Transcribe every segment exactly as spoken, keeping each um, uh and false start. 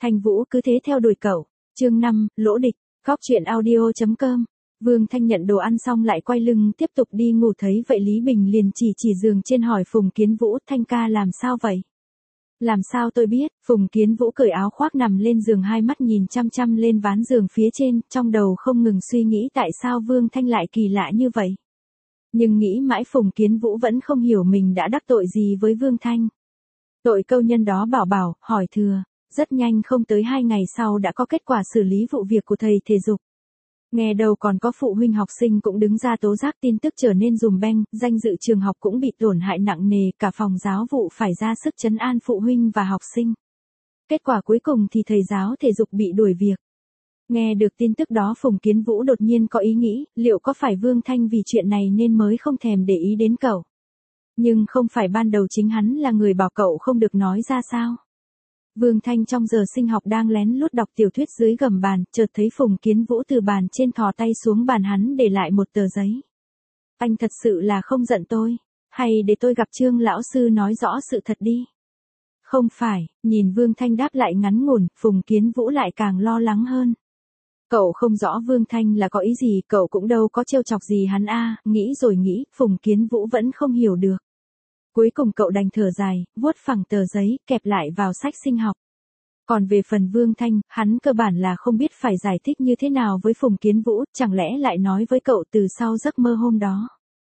Thanh Vũ cứ thế theo đuổi cậu. Chương năm, lỗ địch, góc truyện audio chấm com. Vương Thanh nhận đồ ăn xong lại quay lưng tiếp tục đi ngủ, thấy vậy Lý Bình liền chỉ chỉ giường trên hỏi Phùng Kiến Vũ, Thanh ca làm sao vậy? Làm sao tôi biết? Phùng Kiến Vũ cởi áo khoác nằm lên giường, hai mắt nhìn chăm chăm lên ván giường phía trên, trong đầu không ngừng suy nghĩ tại sao Vương Thanh lại kỳ lạ như vậy. Nhưng nghĩ mãi Phùng Kiến Vũ vẫn không hiểu mình đã đắc tội gì với Vương Thanh. Tội câu nhân đó bảo bảo, hỏi thừa, rất nhanh không tới hai ngày sau đã có kết quả xử lý vụ việc của thầy thể dục. Nghe đầu còn có phụ huynh học sinh cũng đứng ra tố giác, tin tức trở nên dùm beng, danh dự trường học cũng bị tổn hại nặng nề, cả phòng giáo vụ phải ra sức trấn an phụ huynh và học sinh. Kết quả cuối cùng thì thầy giáo thể dục bị đuổi việc. Nghe được tin tức đó Phùng Kiến Vũ đột nhiên có ý nghĩ, liệu có phải Vương Thanh vì chuyện này nên mới không thèm để ý đến cậu? Nhưng không phải ban đầu chính hắn là người bảo cậu không được nói ra sao? Vương Thanh trong giờ sinh học đang lén lút đọc tiểu thuyết dưới gầm bàn, chợt thấy Phùng Kiến Vũ từ bàn trên thò tay xuống bàn hắn để lại một tờ giấy. Anh thật sự là không giận tôi, hay để tôi gặp Trương lão sư nói rõ sự thật đi? Không phải, nhìn Vương Thanh đáp lại ngắn ngủn, Phùng Kiến Vũ lại càng lo lắng hơn. Cậu không rõ Vương Thanh là có ý gì, cậu cũng đâu có trêu chọc gì hắn a, nghĩ rồi nghĩ, Phùng Kiến Vũ vẫn không hiểu được. Cuối cùng cậu đành thở dài, vuốt phẳng tờ giấy, kẹp lại vào sách sinh học. Còn về phần Vương Thanh, hắn cơ bản là không biết phải giải thích như thế nào với Phùng Kiến Vũ, chẳng lẽ lại nói với cậu từ sau giấc mơ hôm đó.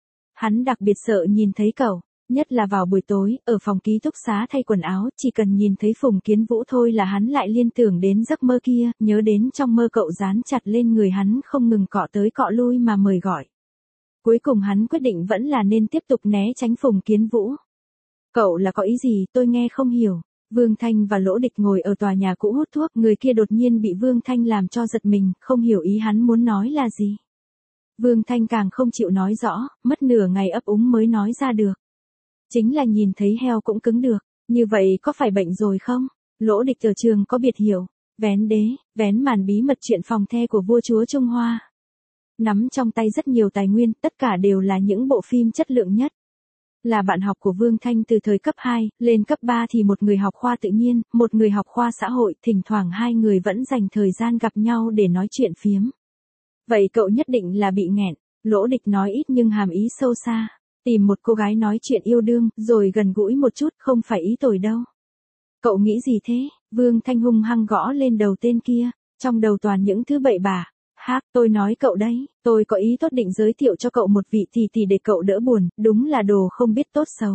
Hắn đặc biệt sợ nhìn thấy cậu, nhất là vào buổi tối, ở phòng ký túc xá thay quần áo, chỉ cần nhìn thấy Phùng Kiến Vũ thôi là hắn lại liên tưởng đến giấc mơ kia, nhớ đến trong mơ cậu dán chặt lên người hắn không ngừng cọ tới cọ lui mà mời gọi. Cuối cùng hắn quyết định vẫn là nên tiếp tục né tránh Phùng Kiến Vũ. Cậu là có ý gì, tôi nghe không hiểu. Vương Thanh và Lỗ Địch ngồi ở tòa nhà cũ hút thuốc, người kia đột nhiên bị Vương Thanh làm cho giật mình, không hiểu ý hắn muốn nói là gì. Vương Thanh càng không chịu nói rõ, mất nửa ngày ấp úng mới nói ra được. Chính là nhìn thấy heo cũng cứng được, như vậy có phải bệnh rồi không? Lỗ Địch ở trường có biệt hiểu, vén đế, vén màn bí mật chuyện phòng the của vua chúa Trung Hoa. Nắm trong tay rất nhiều tài nguyên, tất cả đều là những bộ phim chất lượng nhất. Là bạn học của Vương Thanh từ thời cấp hai, lên cấp ba thì một người học khoa tự nhiên, một người học khoa xã hội, thỉnh thoảng hai người vẫn dành thời gian gặp nhau để nói chuyện phiếm. Vậy cậu nhất định là bị nghẹn, Lỗ Địch nói ít nhưng hàm ý sâu xa, tìm một cô gái nói chuyện yêu đương, rồi gần gũi một chút, không phải ý tồi đâu. Cậu nghĩ gì thế? Vương Thanh hung hăng gõ lên đầu tên kia, trong đầu toàn những thứ bậy bạ. Hác, tôi nói cậu đấy, tôi có ý tốt định giới thiệu cho cậu một vị tỷ tỷ để cậu đỡ buồn, đúng là đồ không biết tốt xấu.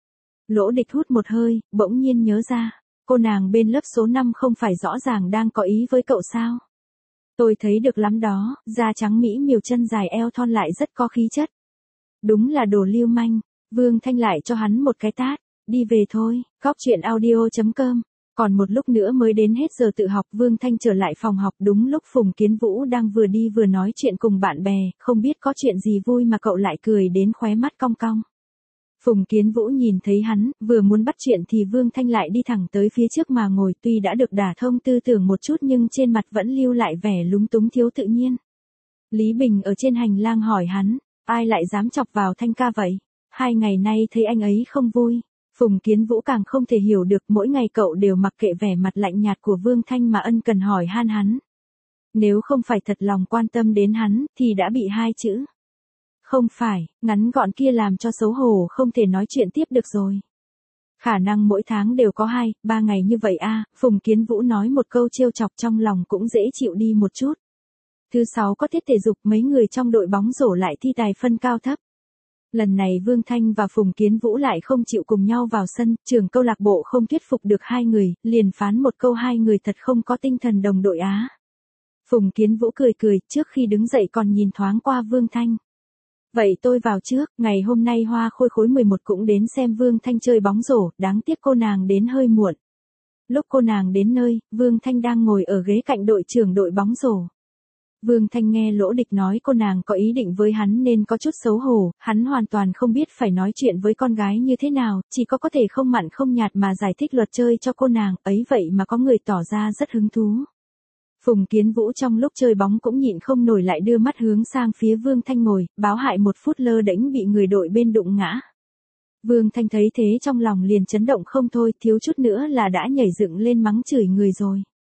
Lỗ Địch hút một hơi, bỗng nhiên nhớ ra, cô nàng bên lớp số năm không phải rõ ràng đang có ý với cậu sao? Tôi thấy được lắm đó, da trắng mỹ miều, chân dài eo thon lại rất có khí chất. Đúng là đồ lưu manh. Vương Thanh lại cho hắn một cái tát, đi về thôi, góc truyện audio chấm com. Còn một lúc nữa mới đến hết giờ tự học, Vương Thanh trở lại phòng học đúng lúc Phùng Kiến Vũ đang vừa đi vừa nói chuyện cùng bạn bè, không biết có chuyện gì vui mà cậu lại cười đến khóe mắt cong cong. Phùng Kiến Vũ nhìn thấy hắn, vừa muốn bắt chuyện thì Vương Thanh lại đi thẳng tới phía trước mà ngồi, tuy đã được đả thông tư tưởng một chút nhưng trên mặt vẫn lưu lại vẻ lúng túng thiếu tự nhiên. Lý Bình ở trên hành lang hỏi hắn, ai lại dám chọc vào Thanh ca vậy? Hai ngày nay thấy anh ấy không vui. Phùng Kiến Vũ càng không thể hiểu được, mỗi ngày cậu đều mặc kệ vẻ mặt lạnh nhạt của Vương Thanh mà ân cần hỏi han hắn. Nếu không phải thật lòng quan tâm đến hắn, thì đã bị hai chữ. Không phải, ngắn gọn kia làm cho xấu hổ không thể nói chuyện tiếp được rồi. Khả năng mỗi tháng đều có hai, ba ngày như vậy a, à, Phùng Kiến Vũ nói một câu trêu chọc trong lòng cũng dễ chịu đi một chút. Thứ sáu có tiết thể dục, mấy người trong đội bóng rổ lại thi tài phân cao thấp. Lần này Vương Thanh và Phùng Kiến Vũ lại không chịu cùng nhau vào sân, trưởng câu lạc bộ không thuyết phục được hai người, liền phán một câu hai người thật không có tinh thần đồng đội á. Phùng Kiến Vũ cười cười, trước khi đứng dậy còn nhìn thoáng qua Vương Thanh. Vậy tôi vào trước, ngày hôm nay Hoa Khôi khối mười một cũng đến xem Vương Thanh chơi bóng rổ, đáng tiếc cô nàng đến hơi muộn. Lúc cô nàng đến nơi, Vương Thanh đang ngồi ở ghế cạnh đội trưởng đội bóng rổ. Vương Thanh nghe Lỗ Địch nói cô nàng có ý định với hắn nên có chút xấu hổ, hắn hoàn toàn không biết phải nói chuyện với con gái như thế nào, chỉ có có thể không mặn không nhạt mà giải thích luật chơi cho cô nàng, ấy vậy mà có người tỏ ra rất hứng thú. Phùng Kiến Vũ trong lúc chơi bóng cũng nhịn không nổi lại đưa mắt hướng sang phía Vương Thanh ngồi, báo hại một phút lơ đễnh bị người đội bên đụng ngã. Vương Thanh thấy thế trong lòng liền chấn động không thôi, thiếu chút nữa là đã nhảy dựng lên mắng chửi người rồi.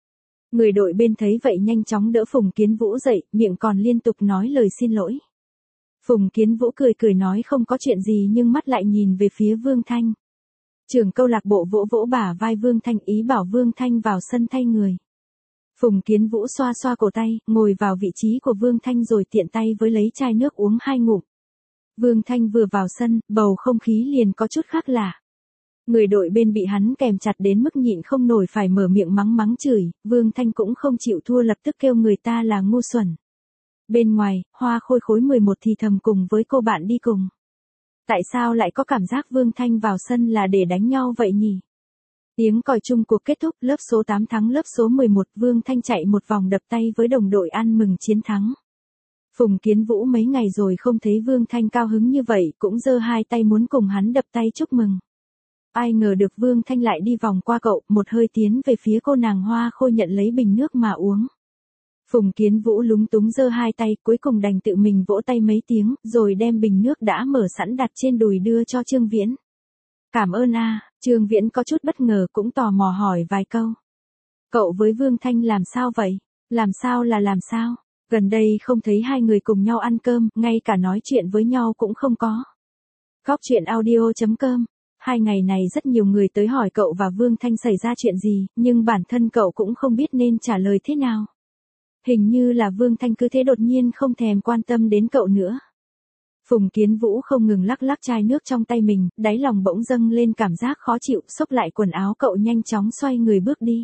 Người đội bên thấy vậy nhanh chóng đỡ Phùng Kiến Vũ dậy, miệng còn liên tục nói lời xin lỗi. Phùng Kiến Vũ cười cười nói không có chuyện gì nhưng mắt lại nhìn về phía Vương Thanh. Trưởng câu lạc bộ vỗ vỗ bả vai Vương Thanh ý bảo Vương Thanh vào sân thay người. Phùng Kiến Vũ xoa xoa cổ tay, ngồi vào vị trí của Vương Thanh rồi tiện tay với lấy chai nước uống hai ngụm. Vương Thanh vừa vào sân, bầu không khí liền có chút khác lạ. Người đội bên bị hắn kèm chặt đến mức nhịn không nổi phải mở miệng mắng mắng chửi, Vương Thanh cũng không chịu thua lập tức kêu người ta là ngu xuẩn. Bên ngoài, Hoa Khôi khối mười một thì thầm cùng với cô bạn đi cùng. Tại sao lại có cảm giác Vương Thanh vào sân là để đánh nhau vậy nhỉ? Tiếng còi chung cuộc kết thúc, lớp số tám thắng lớp số mười một, Vương Thanh chạy một vòng đập tay với đồng đội ăn mừng chiến thắng. Phùng Kiến Vũ mấy ngày rồi không thấy Vương Thanh cao hứng như vậy, cũng giơ hai tay muốn cùng hắn đập tay chúc mừng. Ai ngờ được Vương Thanh lại đi vòng qua cậu, một hơi tiến về phía cô nàng Hoa Khôi nhận lấy bình nước mà uống. Phùng Kiến Vũ lúng túng giơ hai tay, cuối cùng đành tự mình vỗ tay mấy tiếng, rồi đem bình nước đã mở sẵn đặt trên đùi đưa cho Trương Viễn. Cảm ơn a. Trương Viễn có chút bất ngờ cũng tò mò hỏi vài câu. Cậu với Vương Thanh làm sao vậy? Làm sao là làm sao? Gần đây không thấy hai người cùng nhau ăn cơm, ngay cả nói chuyện với nhau cũng không có. Góc truyện audio chấm com. Hai ngày này rất nhiều người tới hỏi cậu và Vương Thanh xảy ra chuyện gì, nhưng bản thân cậu cũng không biết nên trả lời thế nào. Hình như là Vương Thanh cứ thế đột nhiên không thèm quan tâm đến cậu nữa. Phùng Kiến Vũ không ngừng lắc lắc chai nước trong tay mình, đáy lòng bỗng dâng lên cảm giác khó chịu, xốc lại quần áo cậu nhanh chóng xoay người bước đi.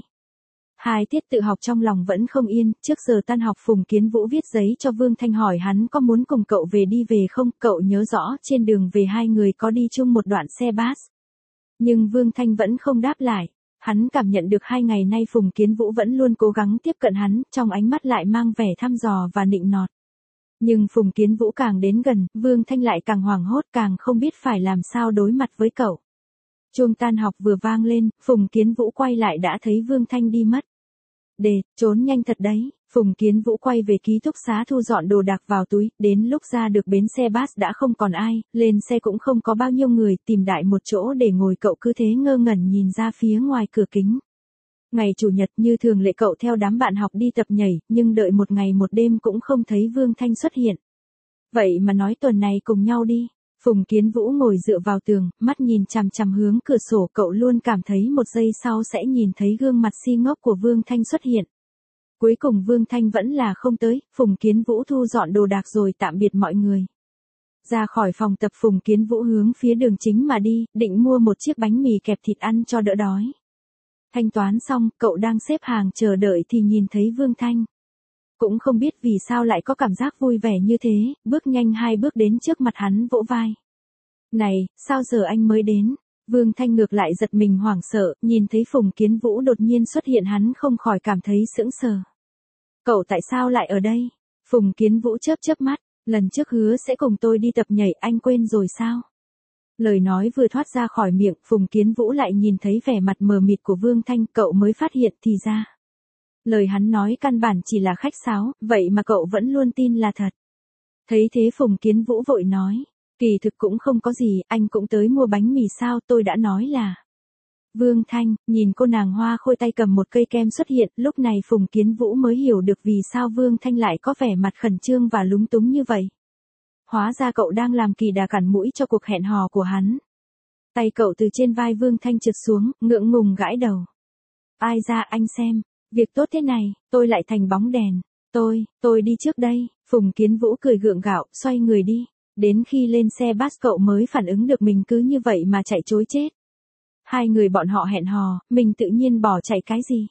Hai tiết tự học trong lòng vẫn không yên, trước giờ tan học Phùng Kiến Vũ viết giấy cho Vương Thanh hỏi hắn có muốn cùng cậu về đi về không, cậu nhớ rõ trên đường về hai người có đi chung một đoạn xe bus. Nhưng Vương Thanh vẫn không đáp lại, hắn cảm nhận được hai ngày nay Phùng Kiến Vũ vẫn luôn cố gắng tiếp cận hắn, trong ánh mắt lại mang vẻ thăm dò và nịnh nọt. Nhưng Phùng Kiến Vũ càng đến gần, Vương Thanh lại càng hoảng hốt càng không biết phải làm sao đối mặt với cậu. Chuông tan học vừa vang lên, Phùng Kiến Vũ quay lại đã thấy Vương Thanh đi mất. Đề, trốn nhanh thật đấy, Phùng Kiến Vũ quay về ký túc xá thu dọn đồ đạc vào túi, đến lúc ra được bến xe bus đã không còn ai, lên xe cũng không có bao nhiêu người, tìm đại một chỗ để ngồi cậu cứ thế ngơ ngẩn nhìn ra phía ngoài cửa kính. Ngày Chủ nhật như thường lệ cậu theo đám bạn học đi tập nhảy, nhưng đợi một ngày một đêm cũng không thấy Vương Thanh xuất hiện. Vậy mà nói tuần này cùng nhau đi. Phùng Kiến Vũ ngồi dựa vào tường, mắt nhìn chằm chằm hướng cửa sổ, cậu luôn cảm thấy một giây sau sẽ nhìn thấy gương mặt si ngốc của Vương Thanh xuất hiện. Cuối cùng Vương Thanh vẫn là không tới, Phùng Kiến Vũ thu dọn đồ đạc rồi tạm biệt mọi người. Ra khỏi phòng tập Phùng Kiến Vũ hướng phía đường chính mà đi, định mua một chiếc bánh mì kẹp thịt ăn cho đỡ đói. Thanh toán xong, cậu đang xếp hàng chờ đợi thì nhìn thấy Vương Thanh. Cũng không biết vì sao lại có cảm giác vui vẻ như thế, bước nhanh hai bước đến trước mặt hắn vỗ vai. Này, sao giờ anh mới đến? Vương Thanh ngược lại giật mình hoảng sợ, nhìn thấy Phùng Kiến Vũ đột nhiên xuất hiện hắn không khỏi cảm thấy sững sờ. Cậu tại sao lại ở đây? Phùng Kiến Vũ chớp chớp mắt, lần trước hứa sẽ cùng tôi đi tập nhảy anh quên rồi sao? Lời nói vừa thoát ra khỏi miệng, Phùng Kiến Vũ lại nhìn thấy vẻ mặt mờ mịt của Vương Thanh, cậu mới phát hiện thì ra. Lời hắn nói căn bản chỉ là khách sáo, vậy mà cậu vẫn luôn tin là thật. Thấy thế Phùng Kiến Vũ vội nói, kỳ thực cũng không có gì, anh cũng tới mua bánh mì sao, tôi đã nói là. Vương Thanh, nhìn cô nàng Hoa Khôi tay cầm một cây kem xuất hiện, lúc này Phùng Kiến Vũ mới hiểu được vì sao Vương Thanh lại có vẻ mặt khẩn trương và lúng túng như vậy. Hóa ra cậu đang làm kỳ đà cản mũi cho cuộc hẹn hò của hắn. Tay cậu từ trên vai Vương Thanh trượt xuống, ngượng ngùng gãi đầu. Ai ra anh xem, việc tốt thế này, tôi lại thành bóng đèn. Tôi, tôi đi trước đây, Phùng Kiến Vũ cười gượng gạo, xoay người đi. Đến khi lên xe bus cậu mới phản ứng được mình cứ như vậy mà chạy trối chết. Hai người bọn họ hẹn hò, mình tự nhiên bỏ chạy cái gì?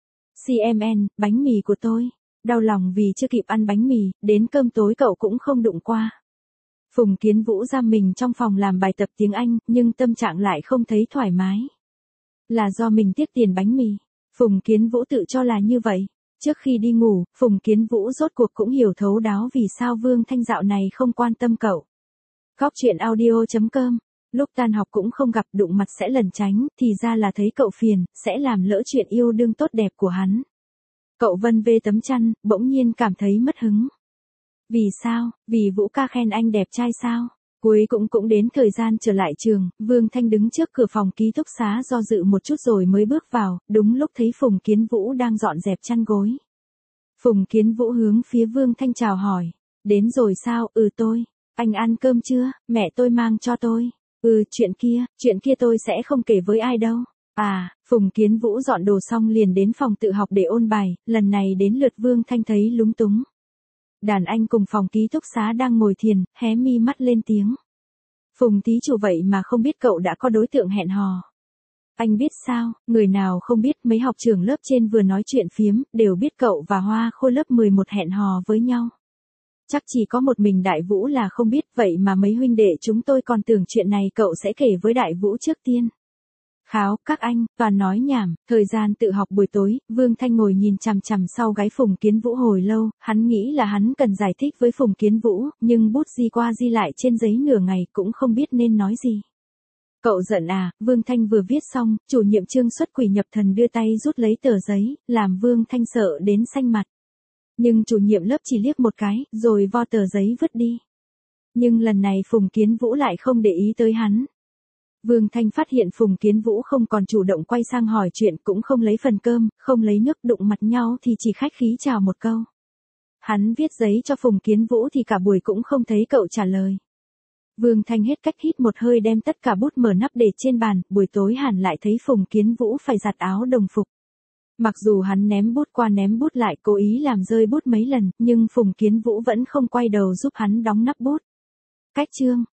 xê em en, bánh mì của tôi. Đau lòng vì chưa kịp ăn bánh mì, đến cơm tối cậu cũng không đụng qua. Phùng Kiến Vũ giam mình trong phòng làm bài tập tiếng Anh, nhưng tâm trạng lại không thấy thoải mái. Là do mình tiếc tiền bánh mì. Phùng Kiến Vũ tự cho là như vậy. Trước khi đi ngủ, Phùng Kiến Vũ rốt cuộc cũng hiểu thấu đáo vì sao Vương Thanh dạo này không quan tâm cậu. Góc truyện audio chấm com. Lúc tan học cũng không gặp, đụng mặt sẽ lẩn tránh, thì ra là thấy cậu phiền, sẽ làm lỡ chuyện yêu đương tốt đẹp của hắn. Cậu vân vê tấm chăn, bỗng nhiên cảm thấy mất hứng. Vì sao? Vì Vũ ca khen anh đẹp trai sao? Cuối cũng cũng đến thời gian trở lại trường, Vương Thanh đứng trước cửa phòng ký túc xá do dự một chút rồi mới bước vào, đúng lúc thấy Phùng Kiến Vũ đang dọn dẹp chăn gối. Phùng Kiến Vũ hướng phía Vương Thanh chào hỏi. Đến rồi sao? Ừ tôi. Anh ăn cơm chưa? Mẹ tôi mang cho tôi. Ừ, chuyện kia, chuyện kia tôi sẽ không kể với ai đâu. À, Phùng Kiến Vũ dọn đồ xong liền đến phòng tự học để ôn bài, lần này đến lượt Vương Thanh thấy lúng túng. Đàn anh cùng phòng ký túc xá đang ngồi thiền, hé mi mắt lên tiếng. Phùng thí chủ vậy mà không biết cậu đã có đối tượng hẹn hò. Anh biết sao, người nào không biết, mấy học trưởng lớp trên vừa nói chuyện phiếm, đều biết cậu và Hoa Khôi lớp mười một hẹn hò với nhau. Chắc chỉ có một mình Đại Vũ là không biết, vậy mà mấy huynh đệ chúng tôi còn tưởng chuyện này cậu sẽ kể với Đại Vũ trước tiên. Kháo, các anh, toàn nói nhảm, thời gian tự học buổi tối, Vương Thanh ngồi nhìn chằm chằm sau gáy Phùng Kiến Vũ hồi lâu, hắn nghĩ là hắn cần giải thích với Phùng Kiến Vũ, nhưng bút di qua di lại trên giấy nửa ngày cũng không biết nên nói gì. Cậu giận à? Vương Thanh vừa viết xong, chủ nhiệm Trương Xuất Quỷ nhập thần đưa tay rút lấy tờ giấy, làm Vương Thanh sợ đến xanh mặt. Nhưng chủ nhiệm lớp chỉ liếc một cái, rồi vo tờ giấy vứt đi. Nhưng lần này Phùng Kiến Vũ lại không để ý tới hắn. Vương Thanh phát hiện Phùng Kiến Vũ không còn chủ động quay sang hỏi chuyện, cũng không lấy phần cơm, không lấy nước, đụng mặt nhau thì chỉ khách khí chào một câu. Hắn viết giấy cho Phùng Kiến Vũ thì cả buổi cũng không thấy cậu trả lời. Vương Thanh hết cách hít một hơi đem tất cả bút mở nắp để trên bàn, buổi tối hẳn lại thấy Phùng Kiến Vũ phải giặt áo đồng phục. Mặc dù hắn ném bút qua ném bút lại, cố ý làm rơi bút mấy lần, nhưng Phùng Kiến Vũ vẫn không quay đầu giúp hắn đóng nắp bút. Cách chương,